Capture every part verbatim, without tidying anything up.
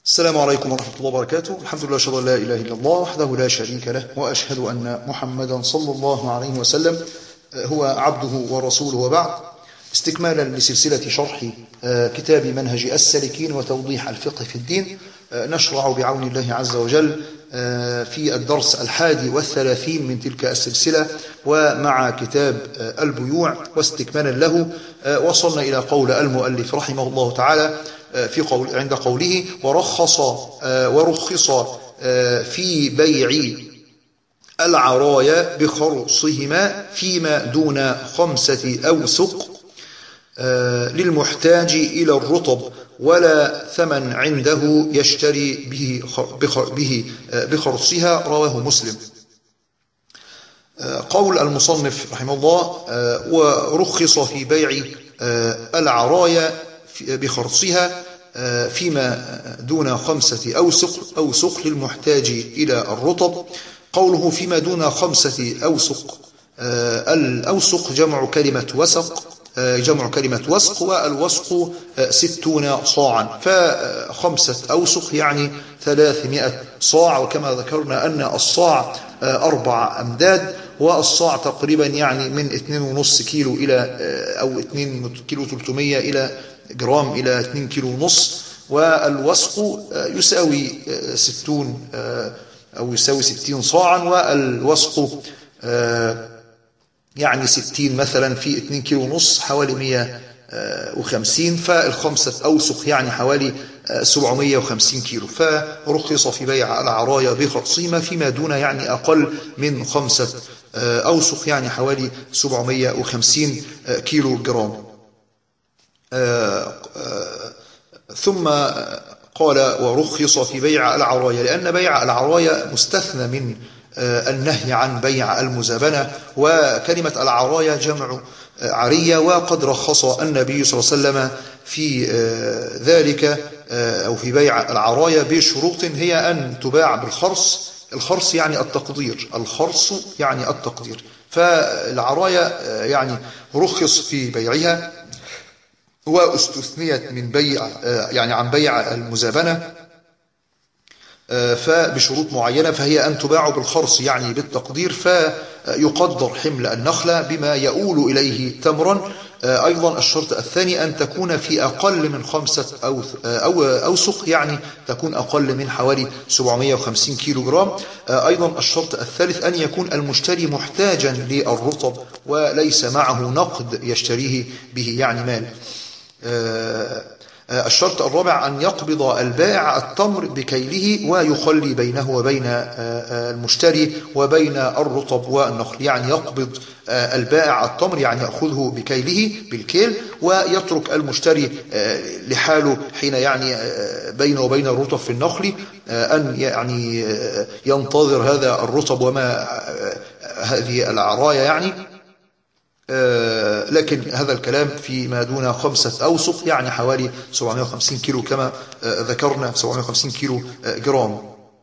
السلام عليكم ورحمة الله وبركاته. الحمد لله، أشهد أن لا إله إلا الله وحده لا شريك له، وأشهد أن محمدا صلى الله عليه وسلم هو عبده ورسوله، وبعد. استكمالا لسلسلة شرح كتاب منهج السالكين وتوضيح الفقه في الدين، نشرع بعون الله عز وجل في الدرس الحادي والثلاثين من تلك السلسلة، ومع كتاب البيوع. واستكمالا له وصلنا إلى قول المؤلف رحمه الله تعالى في قول عند قوله ورخص ورخص في بيع العرايا بخرصهما فيما دون خمسة أوسق للمحتاج إلى الرطب، ولا ثمن عنده يشتري به به بخرصها. رواه مسلم. قول المصنف رحمه الله ورخص في بيع العرايا بخرصها فيما دون خمسة أوسق أوسق للمحتاج إلى الرطب. قوله فيما دون خمسة أوسق، الأوسق جمع كلمة وسق جمع كلمة وسق، والوسق ستون صاعا، فخمسة أوسق يعني ثلاثمائة صاع. وكما ذكرنا أن الصاع أربع أمداد، والصاع تقريبا يعني من اثنين ونص كيلو إلى أو اثنين كيلو ثلاثمائة إلى جرام إلى اثنين كيلو ونص، والوسق يساوي ستون أو يساوي ستين صاعا، والوسق يعني ستين مثلا في اثنين كيلو ونص حوالي مئة وخمسين، فالخمسة أوسق يعني حوالي سبعمائة وخمسين كيلو. فرخص في بيع العرايا بخرصهما فيما دون يعني أقل من خمسة أوسق يعني حوالي سبعمائة وخمسين كيلو جرام. ثم قال ورخص في بيع العرايا، لأن بيع العرايا مستثنى من النهي عن بيع المزابنة، وكلمة العرايا جمع عرية، وقد رخص النبي صلى الله عليه وسلم في ذلك أو في بيع العرايا بشروط هي أن تباع بالخرص. الخرص يعني التقدير، الخرص يعني التقدير. فالعرايا يعني رخص في بيعها واستثنيت من بيع يعني عن بيع المزابنة فبشروط معينة، فهي أن تباع بالخرص يعني بالتقدير، فيقدر حمل النخلة بما يؤول إليه تمرا. أيضا الشرط الثاني أن تكون في أقل من خمسة أو أو أوسق يعني تكون أقل من حوالي سبعمائة وخمسين كيلو جرام. أيضا الشرط الثالث أن يكون المشتري محتاجا للرطب وليس معه نقد يشتريه به يعني مال. الشرط الرابع أن يقبض البائع التمر بكيله ويخلي بينه وبين المشتري وبين الرطب والنخل، يعني يقبض البائع التمر يعني يأخذه بكيله بالكيل، ويترك المشتري لحاله حين يعني بينه وبين الرطب في النخل أن يعني ينتظر هذا الرطب وما هذه العرايا يعني. لكن هذا الكلام فيما دون خمسة أوسق يعني حوالي سبعمائة وخمسين كيلو كما ذكرنا، سبعمائة وخمسين كيلو جرام.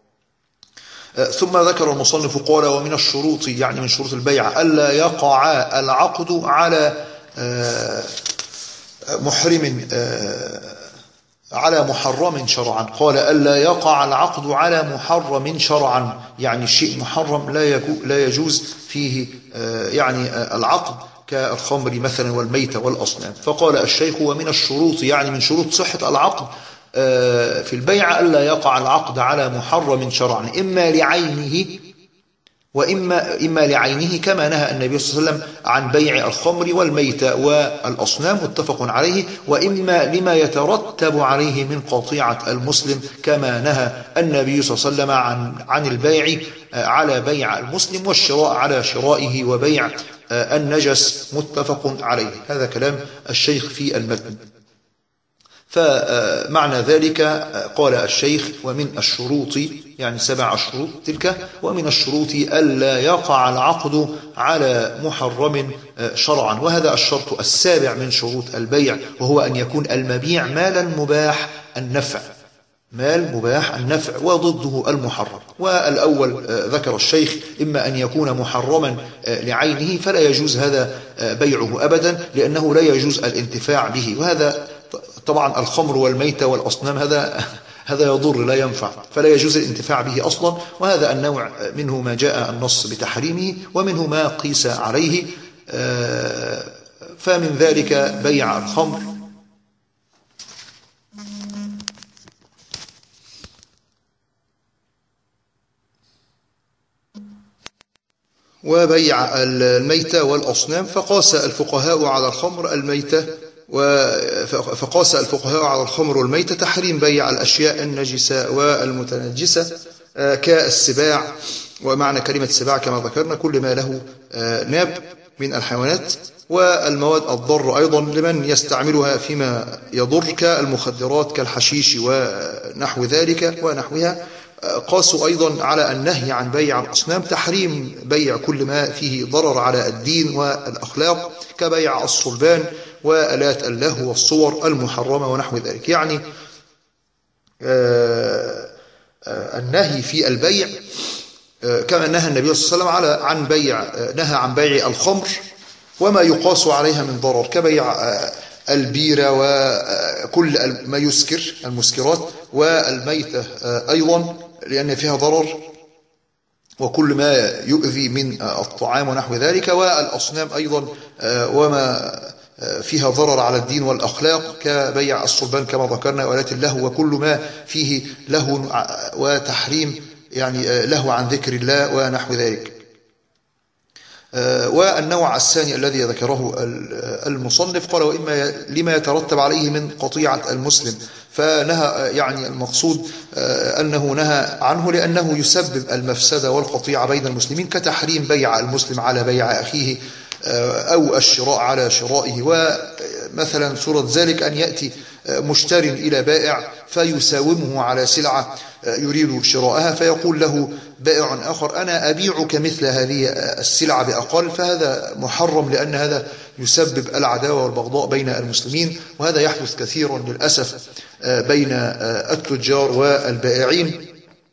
ثم ذكر المصنف قال ومن الشروط يعني من شروط البيع ألا يقع العقد على محرم على محرم شرعا. قال ألا يقع العقد على محرم شرعا، يعني الشيء محرم لا يجوز فيه يعني العقد كالخمر مثلا والميتة والأصنام. فقال الشيخ ومن الشروط يعني من شروط صحة العقد في البيع ألا يقع العقد على محرم شرعا، إما لعينه وإما إما لعينه كما نهى النبي صلى الله عليه وسلم عن بيع الخمر والميتة والأصنام متفق عليه، وإما لما يترتب عليه من قطيعة المسلم كما نهى النبي صلى الله عليه وسلم عن عن البيع على بيع المسلم والشراء على شرائه وبيع النجس متفق عليه. هذا كلام الشيخ في المتن. فمعنى ذلك قال الشيخ ومن الشروط يعني سبع شروط تلك، ومن الشروط ألا يقع العقد على محرم شرعا، وهذا الشرط السابع من شروط البيع، وهو أن يكون المبيع مالا مباح النفع، مال مباح النفع وضده المحرم. والأول ذكر الشيخ إما أن يكون محرما لعينه فلا يجوز هذا بيعه أبدا، لأنه لا يجوز الانتفاع به. وهذا طبعا الخمر والميتة والأصنام هذا هذا يضر لا ينفع، فلا يجوز الانتفاع به أصلا. وهذا النوع منه ما جاء النص بتحريمه، ومنه ما قيس عليه. فمن ذلك بيع الخمر، وبيع الميتة والأصنام. فقاس الفقهاء على الخمر الميتة فقاس الفقهاء على الخمر والميتة تحريم بيع الأشياء النجسة والمتنجسة كالسباع، ومعنى كلمة سباع كما ذكرنا كل ما له ناب من الحيوانات، والمواد الضر أيضا لمن يستعملها فيما يضر كالمخدرات كالحشيش ونحو ذلك ونحوها. قاسوا أيضا على النهي عن بيع الأصنام تحريم بيع كل ما فيه ضرر على الدين والأخلاق كبيع الصلبان وآلات اللهو والصور المحرمة ونحو ذلك. يعني النهي في البيع كما نهى النبي صلى الله عليه وسلم على عن بيع نهى عن بيع الخمر وما يقاس عليها من ضرر كبيع البيرة وكل ما يسكر المسكرات، والميتة أيضا لأن فيها ضرر، وكل ما يؤذي من الطعام ونحو ذلك، والأصنام أيضا وما فيها ضرر على الدين والأخلاق كبيع الصلبان كما ذكرنا وآلات اللهو وكل ما فيه لهو وتحريم يعني لهو عن ذكر الله ونحو ذلك. والنوع الثاني الذي ذكره المصنف قال وإما لما يترتب عليه من قطيعة المسلم، فنهى يعني المقصود أنه نهى عنه لأنه يسبب المفسدة والقطيعة بين المسلمين كتحريم بيع المسلم على بيع أخيه أو الشراء على شرائه. ومثلا صورة ذلك أن يأتي مشتر إلى بائع فيساومه على سلعة يريد شراءها، فيقول له بائع آخر أنا أبيعك مثل هذه السلعة بأقل، فهذا محرم لأن هذا يسبب العداوة والبغضاء بين المسلمين، وهذا يحدث كثيرا للأسف بين التجار والبائعين.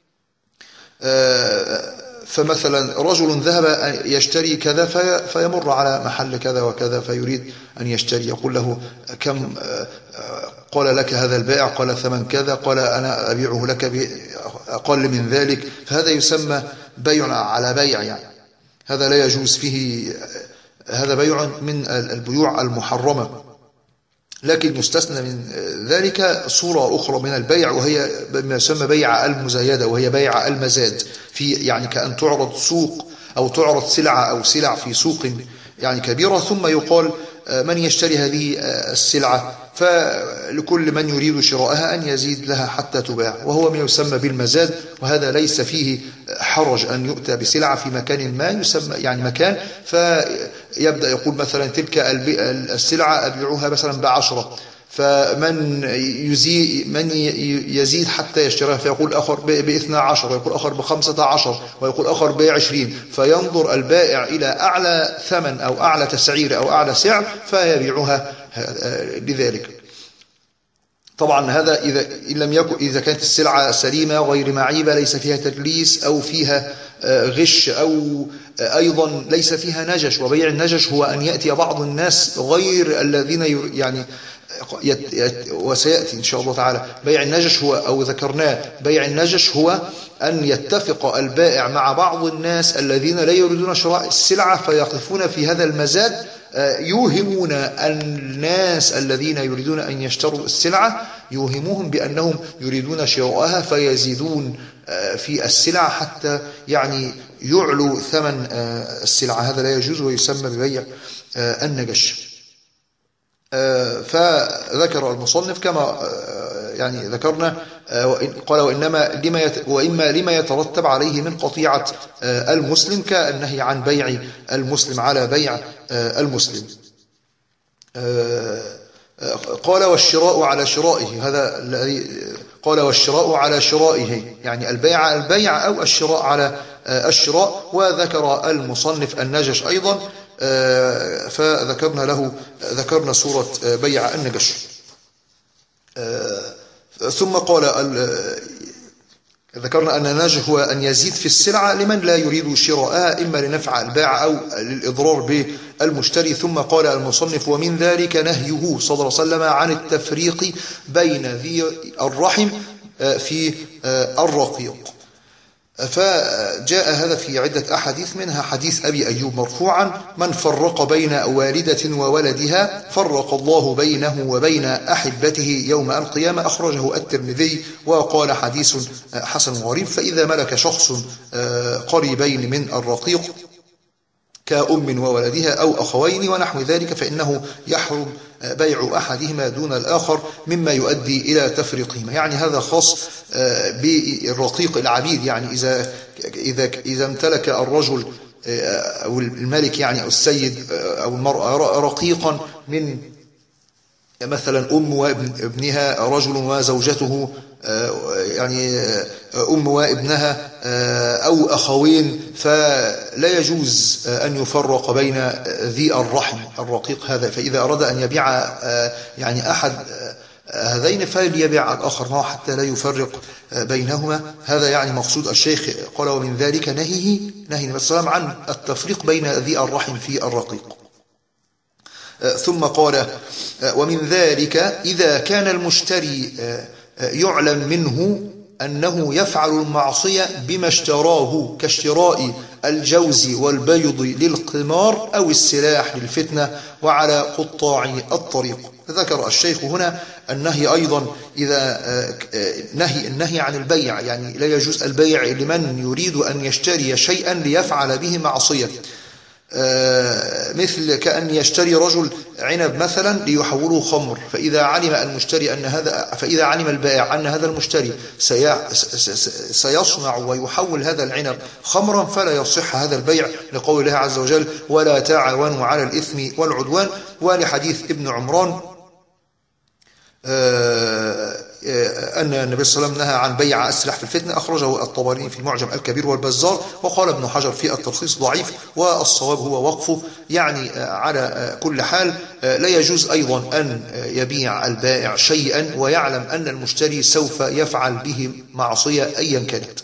فمثلا رجل ذهب يشتري كذا فيمر على محل كذا وكذا فيريد أن يشتري، يقول له كم قال لك هذا البائع؟ قال ثمن كذا، قال أنا أبيعه لك بأقل من ذلك، فهذا يسمى بيع على بيع، يعني هذا لا يجوز فيه، هذا بيع من البيوع المحرمة. لكن يستثنى من ذلك صورة أخرى من البيع وهي ما يسمى بيع المزايدة، وهي بيع المزاد، في يعني كأن تعرض سوق أو تعرض سلعة أو سلع في سوق يعني كبيرة، ثم يقال من يشتري هذه السلعة، فلكل من يريد شراءها أن يزيد لها حتى تباع، وهو ما يسمى بالمزاد. وهذا ليس فيه حرج أن يؤتى بسلعة في مكان ما يسمى يعني مكان، فيبدأ يقول مثلا تلك السلعة أبيعها مثلا بعشرة، فمن يزيد من يزيد حتى يشتريها فيقول آخر باثنى عشر، ويقول آخر بخمسة عشر، ويقول آخر بعشرين، فينظر البائع إلى أعلى ثمن أو أعلى تسعير أو أعلى سعر فيبيعها لذلك. طبعا هذا إذا إن لم يكن إذا كانت السلعة سليمة غير معيبة ليس فيها تدليس أو فيها غش أو أيضا ليس فيها نجش. وبيع النجش هو أن يأتي بعض الناس غير الذين يعني وسيأتي إن شاء الله تعالى. بيع النجش هو أو ذكرناه بيع النجش هو أن يتفق البائع مع بعض الناس الذين لا يريدون شراء السلعة فيقفون في هذا المزاد، يوهمون الناس الذين يريدون أن يشتروا السلعة يوهموهم بأنهم يريدون شراءها فيزيدون في السلعة حتى يعني يعلو ثمن السلعة. هذا لا يجوز ويسمى ببيع النجش. فذكر المصنف كما يعني ذكرنا قال وإنما لما يت وإما لما يترتب عليه من قطيعة المسلم كالنهي عن بيع المسلم على بيع المسلم. قال والشراء على شرائه، هذا الذي قال والشراء على شرائه يعني البيع البيع أو الشراء على الشراء. وذكر المصنف النجش أيضا، فذكرنا له ذكرنا سورة بيع النجش. ثم قال ذكرنا أن النجش هو أن يزيد في السلعة لمن لا يريد شراءها إما لنفع البائع أو للإضرار بالمشتري. ثم قال المصنف ومن ذلك نهيه صلى الله عليه وسلم عن التفريق بين ذي الرحم في الرقيق. فجاء هذا في عدة أحاديث، منها حديث أبي أيوب مرفوعا: من فرق بين والدة وولدها فرق الله بينه وبين أحبته يوم القيامة، أخرجه الترمذي وقال حديث حسن غريب. فإذا ملك شخص قريبين من الرقيق كأم وولدها أو أخوين ونحو ذلك فإنه يحرم بيع أحدهما دون الآخر مما يؤدي إلى تفريقهما. يعني هذا خاص بالرقيق العبيد، يعني إذا إذا إذا امتلك الرجل أو الملك يعني أو السيد أو المرأة رقيقا من مثلا أم وابنها، رجل وزوجته، يعني أم وابنها أو أخوين، فلا يجوز أن يفرق بين ذي الرحم الرقيق هذا. فإذا أراد أن يبيع يعني أحد هذين فليبيع الآخر معه حتى لا يفرق بينهما. هذا يعني مقصود الشيخ. قال: ومن ذلك نهيه نهي النبي صلى الله عليه وسلم عن التفريق بين ذي الرحم في الرقيق. ثم قال: ومن ذلك إذا كان المشتري يعلم منه أنه يفعل المعصية بما اشتراه كاشتراء الجوز والبيض للقمار أو السلاح للفتنة وعلى قطاع الطريق. ذكر الشيخ هنا النهي أيضا، إذا نهي النهي عن البيع، يعني لا يجوز البيع لمن يريد أن يشتري شيئا ليفعل به معصية، مثل كأن يشتري رجل عنب مثلا ليحوله خمر، فإذا علم المشتري أن هذا فإذا علم البائع أن هذا المشتري سيصنع ويحول هذا العنب خمرا فلا يصح هذا البيع، لقول الله عز وجل: ولا تعاونوا على الإثم والعدوان. ولحديث ابن عمران أن النبي صلى الله عليه وسلم نهى عن بيع السلاح في الفتنة، أخرجه الطبراني في المعجم الكبير والبزار، وقال ابن حجر في التلخيص ضعيف، والصواب هو وقفه. يعني على كل حال لا يجوز أيضا أن يبيع البائع شيئا ويعلم أن المشتري سوف يفعل به معصية أيا كانت.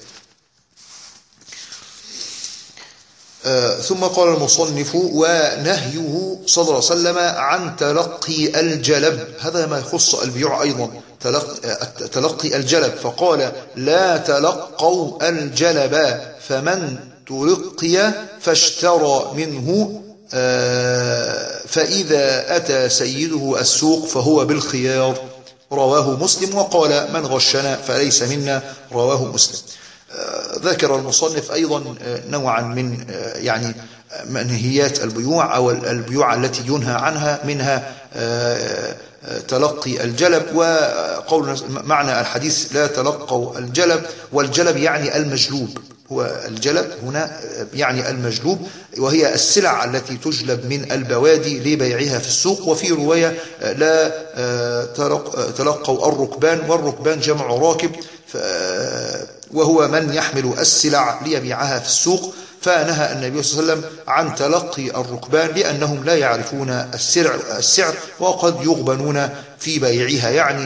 آه ثم قال المصنف: ونهيه صلى الله عليه وسلم عن تلقي الجلب. هذا ما يخص البيوع أيضا، تلقي, تلقي الجلب، فقال: لا تلقوا الجلب، فمن تلقي فاشترى منه آه فإذا أتى سيده السوق فهو بالخيار. رواه مسلم. وقال: من غشنا فليس منا. رواه مسلم. ذكر المصنف أيضا نوعا من يعني منهيات البيوع أو البيوع التي ينهى عنها، منها تلقي الجلب. وقول معنى الحديث: لا تلقوا الجلب، والجلب يعني المجلوب، هو الجلب هنا يعني المجلوب، وهي السلع التي تجلب من البوادي لبيعها في السوق. وفي رواية: لا تلقوا الركبان، والركبان جمع راكب، وهو من يحمل السلع ليبيعها في السوق. فنهى النبي صلى الله عليه وسلم عن تلقي الركبان لأنهم لا يعرفون السعر, السعر وقد يغبنون في بيعها. يعني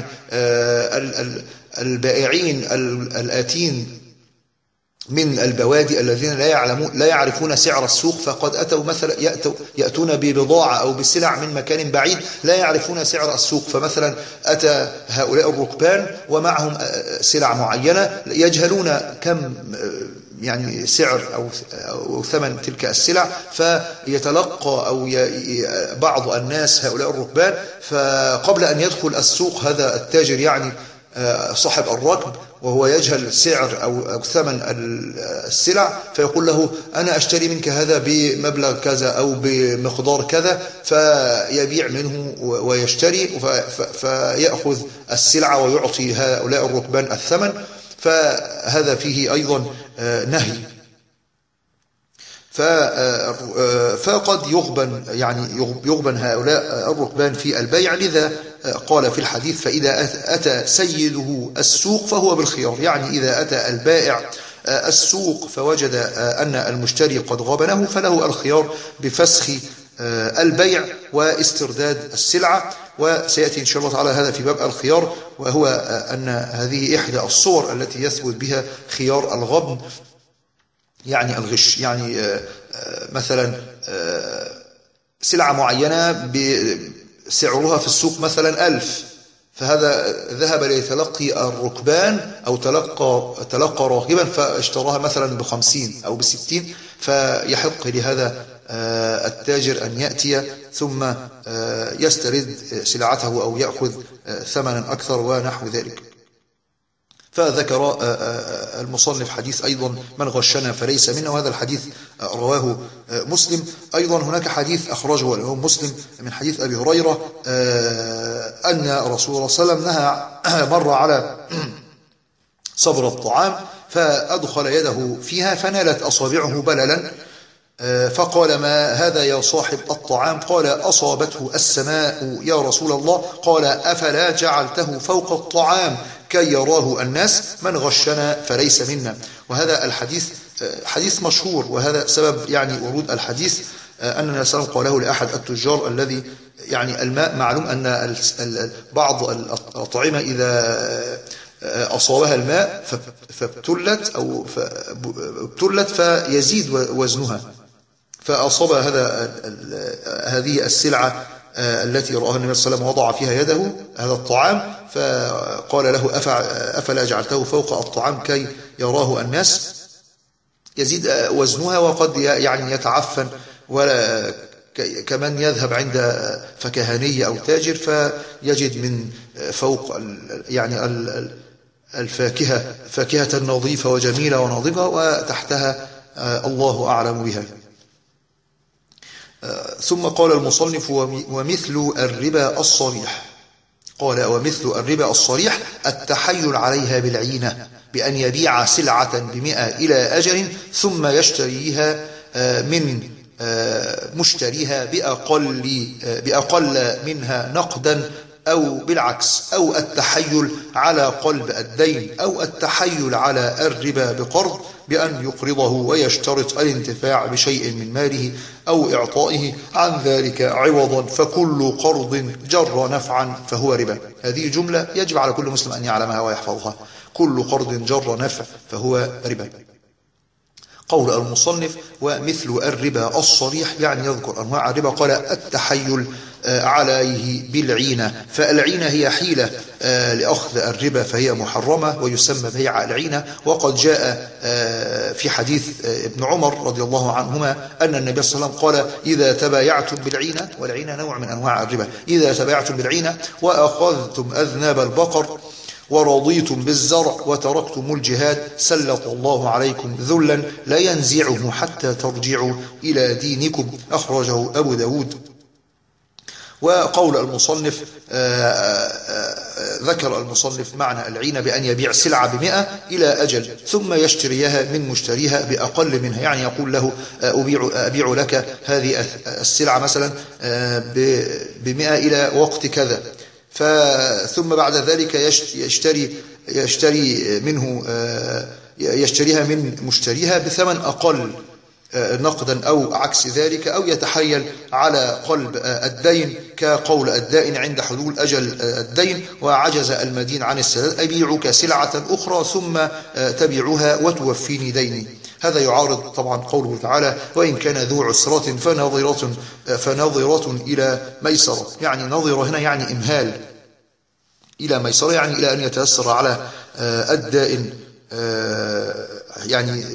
البائعين الآتين من البوادي الذين لا يعلمون لا يعرفون سعر السوق، فقد أتوا مثلا يأتوا يأتون ببضاعة أو بسلع من مكان بعيد لا يعرفون سعر السوق. فمثلا أتى هؤلاء الركبان ومعهم سلع معينة يجهلون كم يعني سعر أو أو ثمن تلك السلع، فيتلقى أو بعض الناس هؤلاء الركبان، فقبل أن يدخل السوق هذا التاجر يعني صاحب الركب وهو يجهل سعر أو, أو ثمن السلع، فيقول له: أنا أشتري منك هذا بمبلغ كذا أو بمقدار كذا، فيبيع منه ويشتري فيأخذ السلعة ويعطي هؤلاء الركبان الثمن. فهذا فيه أيضا نهي. فقد يغبن يعني يغبن هؤلاء الركبان في البيع، لذا قال في الحديث: فإذا أتى سيده السوق فهو بالخيار. يعني إذا أتى البائع السوق فوجد أن المشتري قد غبنه فله الخيار بفسخ البيع واسترداد السلعة. وسيأتي إن شاء الله تعالى هذا في باب الخيار، وهو أن هذه إحدى الصور التي يثبت بها خيار الغبن، يعني الغش. يعني مثلا سلعة معينة سعرها في السوق مثلا ألف، فهذا ذهب ليتلقي الركبان أو تلقى تلقى راكبا فاشتراها مثلا بخمسين أو بستين، فيحق لهذا التاجر أن يأتي ثم يسترد سلعته أو يأخذ ثمنا أكثر ونحو ذلك. فذكر المصنف حديث أيضا من غشنا فليس منا، وهذا الحديث رواه مسلم. أيضا هناك حديث أخرجه الإمام مسلم من حديث أبي هريرة أن رسول الله صلى الله عليه وسلم نهى مر على صبر الطعام فأدخل يده فيها فنالت أصابعه بللا، فقال ما هذا يا صاحب الطعام؟ قال أصابته السماء يا رسول الله. قال أفلا جعلته فوق الطعام كي يراه الناس؟ من غشنا فليس منا. وهذا الحديث حديث مشهور، وهذا سبب يعني ورود الحديث أن النبي صلى الله عليه وسلم قاله لأحد التجار الذي يعني الماء معلوم أن بعض الأطعمة إذا أصابها الماء فابتلت أو ابتلت فيزيد وزنها، فأصاب هذا هذه السلعة التي رآها النبي صلى الله عليه وسلم وضع فيها يده هذا الطعام، فقال له أفلا جعلته فوق الطعام كي يراه الناس؟ يزيد وزنها وقد يعني يتعفن، ولا كمن يذهب عند فكهاني أو تاجر فيجد من فوق يعني الفاكهة فاكهة نظيفة وجميلة وناضجة وتحتها الله أعلم بها. ثم قال المصنف ومثل الربا الصريح، قال ومثل الربا الصريح التحيل عليها بالعينة، بأن يبيع سلعة بمئة إلى أجل ثم يشتريها من مشتريها بأقل, بأقل منها نقدا أو بالعكس، أو التحيل على قلب الدين، أو التحيل على الربا بقرض بأن يقرضه ويشترط الانتفاع بشيء من ماله أو إعطائه عن ذلك عوضا، فكل قرض جر نفعا فهو ربا. هذه جملة يجب على كل مسلم أن يعلمها ويحفظها، كل قرض جر نفع فهو ربا. قول المصنف ومثل الربا الصريح يعني يذكر أنواع الربا، قال التحيل عليه بالعينة، فالعينة هي حيلة لأخذ الربا فهي محرمة ويسمى بيع العينة. وقد جاء في حديث ابن عمر رضي الله عنهما أن النبي صلى الله عليه وسلم قال إذا تبايعتم بالعينة، والعينة نوع من أنواع الربا، إذا تبايعتم بالعينة وأخذتم أذناب البقر ورضيتم بالزرع وتركتم الجهاد سلط الله عليكم ذلا لا ينزعه حتى ترجعوا إلى دينكم، أخرجه أبو داود. وقول المصنف آآ آآ ذكر المصنف معنى العينة بأن يبيع سلعة بمئة إلى أجل ثم يشتريها من مشتريها بأقل منها، يعني يقول له أبيع, أبيع لك هذه السلعة مثلا بمئة إلى وقت كذا، ثم بعد ذلك يشتري يشتري منه يشتريها من مشتريها بثمن أقل نقدا أو عكس ذلك، أو يتحيل على قلب الدين كقول الدائن عند حلول أجل الدين وعجز المدين عن السداد أبيعك سلعة أخرى ثم تبيعها وتوفيني ديني. هذا يعارض طبعا قوله تعالى وإن كان ذو عسرة فنظرة, فنظرة إلى ميسرة، يعني نظرة هنا يعني إمهال إلى ميسرة، يعني إلى أن يتيسر على الدائن يعني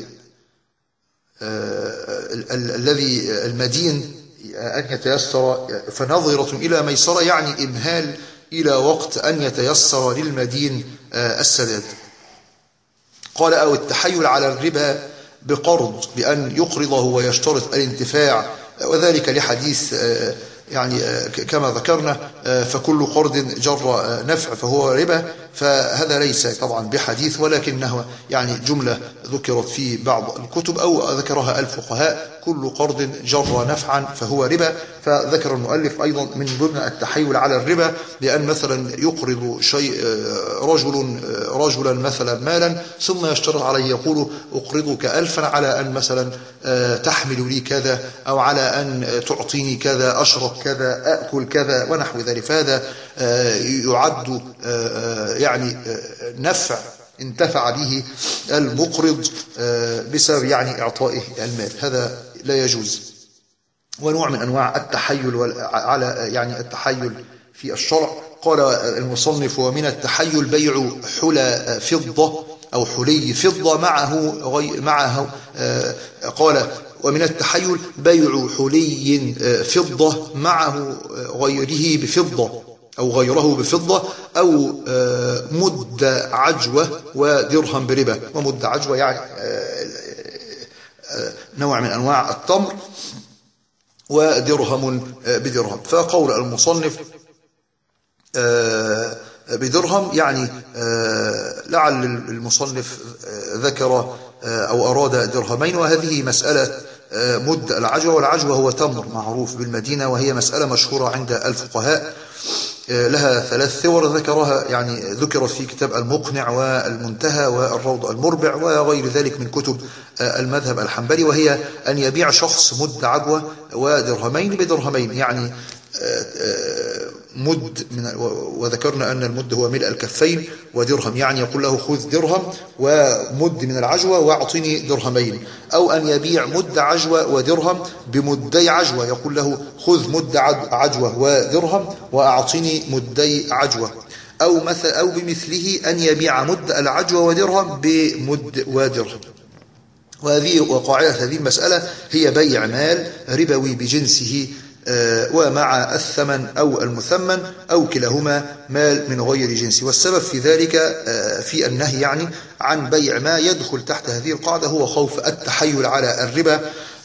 الذي المدين أن يتيسر، فنظرة إلى ميسرة يعني إمهال إلى وقت أن يتيسر للمدين السداد. قال أو التحيل على الربا بقرض بأن يقرضه ويشترط الانتفاع، وذلك لحديث يعني كما ذكرنا فكل قرض جر نفع فهو ربا، فهذا ليس طبعا بحديث ولكنه يعني جملة ذكرت في بعض الكتب أو ذكرها الفقهاء، كل قرض جر نفعا فهو ربا. فذكر المؤلف أيضا من ضمن التحيل على الربا بأن مثلا يقرض شيء رجل رجلا مثلا مالا ثم يشترط عليه يقول أقرضك ألفا على أن مثلا تحمل لي كذا، أو على أن تعطيني كذا، أشرب كذا، أأكل كذا ونحو ذلك، فهذا يعد يعني نفع انتفع به المقرض بسبب يعني إعطائه المال، هذا لا يجوز. ونوع من أنواع التحيل على يعني التحيل في الشرع قال المصنف: ومن التحيل بيع حلى فضة أو حلي فضة معه غي معه آه قال: ومن التحيل بيع حلي فضة معه غيره بفضة أو غيره بفضة أو مد عجوة ودرهم بربا. ومد عجوة يعني نوع من أنواع التمر، ودرهم بدرهم. فقول المصنف بدرهم يعني لعل المصنف ذكر أو أراد درهمين، وهذه مسألة مد العجوة، والعجوة هو تمر معروف بالمدينة، وهي مسألة مشهورة عند الفقهاء، لها ثلاث ثور ذكرها يعني ذكرت في كتاب المقنع والمنتهى والروض المربع وغير ذلك من كتب المذهب الحنبلي، وهي أن يبيع شخص مد عجوة ودرهمين بدرهمين، يعني مد من، وذكرنا أن المد هو ملء الكفين، ودرهم يعني يقول له خذ درهم ومد من العجوة واعطني درهمين. أو أن يبيع مد عجوة ودرهم بمدي عجوة، يقول له خذ مد عجوة ودرهم وأعطني مدي عجوة. أو مثل أو بمثله أن يبيع مد العجوة ودرهم بمد ودرهم. وهذه وقاعدة هذه المسألة هي بيع مال ربوي بجنسه ومع الثمن أو المثمن أو كلاهما مال من غير جنسه. والسبب في ذلك في النهي يعني عن بيع ما يدخل تحت هذه القاعدة هو خوف التحيل على الربا،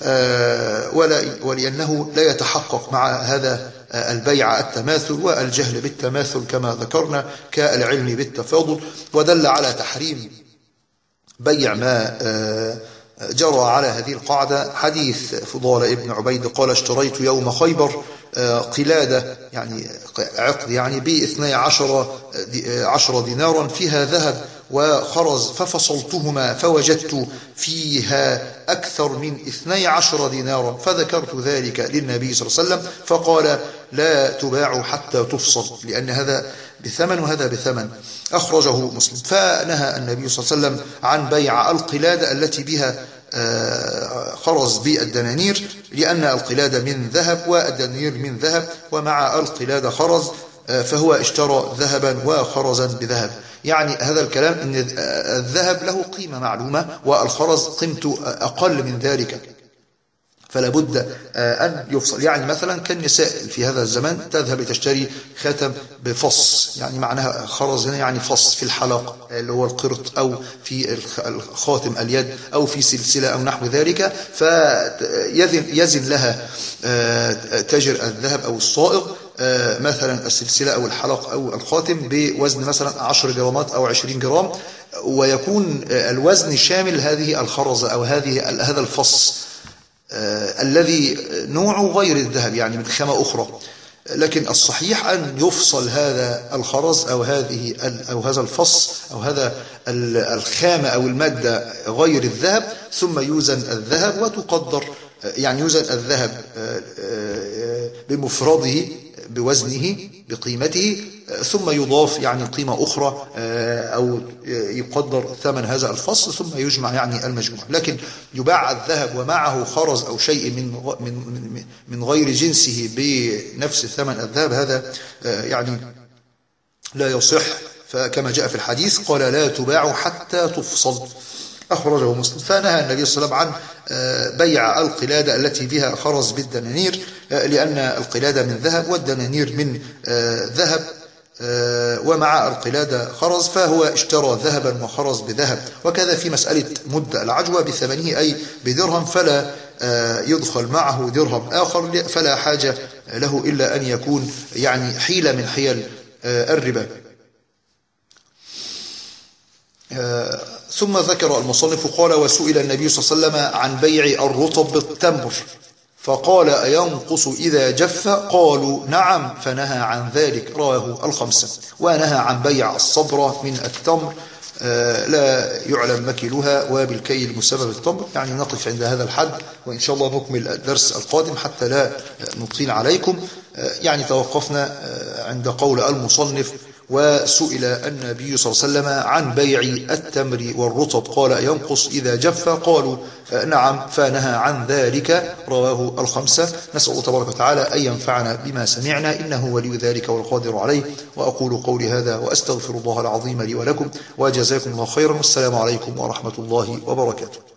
ولأنه لا يتحقق مع هذا البيع التماثل، والجهل بالتماثل كما ذكرنا كالعلم بالتفاضل. ودل على تحريم بيع ما جرى على هذه القاعدة حديث فضالة ابن عبيد قال: اشتريت يوم خيبر قلادة يعني عقد يعني باثني عشر دينارا فيها ذهب وخرز، ففصلتهما فوجدت فيها أكثر من اثني عشر دينارا، فذكرت ذلك للنبي صلى الله عليه وسلم فقال: لا تباع حتى تفصل، لأن هذا بثمن وهذا بثمن. أخرجه مسلم. فنهى النبي صلى الله عليه وسلم عن بيع القلادة التي بها خرز بالدنانير، لأن القلادة من ذهب والدنانير من ذهب، ومع القلادة خرز، فهو اشترى ذهبا وخرزا بذهب. يعني هذا الكلام أن الذهب له قيمة معلومة والخرز قيمته أقل من ذلك، فلا بد أن يفصل. يعني مثلا كالنساء في هذا الزمان تذهب لتشتري خاتم بفص، يعني معناها خرز هنا يعني فص في الحلق اللي هو القرط، أو في الخاتم اليد، أو في سلسلة أو نحو ذلك، فيزن يزن لها تاجر الذهب أو الصائغ مثلا السلسلة أو الحلق أو الخاتم بوزن مثلا عشر جرامات أو عشرين جرام، ويكون الوزن شامل هذه الخرزة أو هذه هذا الفص آه الذي نوعه غير الذهب يعني من خامة أخرى. لكن الصحيح أن يفصل هذا الخرز أو هذه أو هذا الفص أو هذا الخامة أو المادة غير الذهب، ثم يوزن الذهب وتقدر، يعني يوزن الذهب بمفرده بوزنه بقيمته، ثم يضاف يعني قيمة أخرى أو يقدر ثمن هذا الفصل، ثم يجمع يعني المجموع. لكن يباع الذهب ومعه خرز أو شيء من من من غير جنسه بنفس ثمن الذهب، هذا يعني لا يصح. فكما جاء في الحديث قال: لا تباع حتى تفصل. أخرجه مسلم. فنهى النبي صلى الله عليه وسلم عن بيع القلادة التي بها خرز بالدنانير، لأن القلادة من ذهب والدنانير من ذهب، ومع القلادة خرز، فهو اشترى ذهبا وخرز بذهب. وكذا في مسألة مد العجوة بثمنه أي بدرهم، فلا يدخل معه درهم آخر، فلا حاجة له إلا أن يكون يعني حيلة من حيل الربا. ثم ذكر المصنف قال: وسئل النبي صلى الله عليه وسلم عن بيع الرطب بالتمر فقال: أينقص إذا جف؟ قالوا: نعم، فنهى عن ذلك. رواه الخمسة. ونهى عن بيع الصبرة من التمر لا يعلم مكيلها وبالكيل مسبب التمر. يعني نقف عند هذا الحد، وإن شاء الله نكمل الدرس القادم حتى لا نطيل عليكم. يعني توقفنا عند قول المصنف: وسئل النبي صلى الله عليه وسلم عن بيع التمر والرطب قال ينقص إذا جف، قالوا نعم، فنهى عن ذلك. رواه الخمسة. نسأل الله تبارك وتعالى أن ينفعنا بما سمعنا، إنه ولي ذلك والقادر عليه. وأقول قولي هذا وأستغفر الله العظيم لي ولكم، وجزاكم الله خيرا، والسلام عليكم ورحمة الله وبركاته.